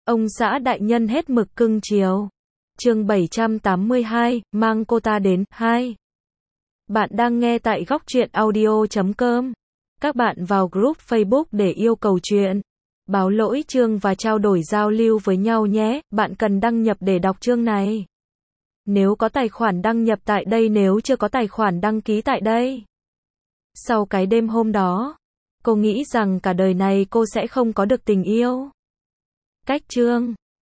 Ông xã đại nhân hết mực cưng chiều. Chương 782, mang cô ta đến, 2. Bạn đang nghe tại Góc Truyện Audio.com. Các bạn vào group Facebook để yêu cầu chuyện, báo lỗi chương và trao đổi giao lưu với nhau nhé. Bạn cần đăng nhập để đọc chương này. Nếu có tài khoản đăng nhập tại đây, nếu chưa có tài khoản đăng ký tại đây. Sau cái đêm hôm đó, cô nghĩ rằng cả đời này cô sẽ không có được tình yêu. Cách chương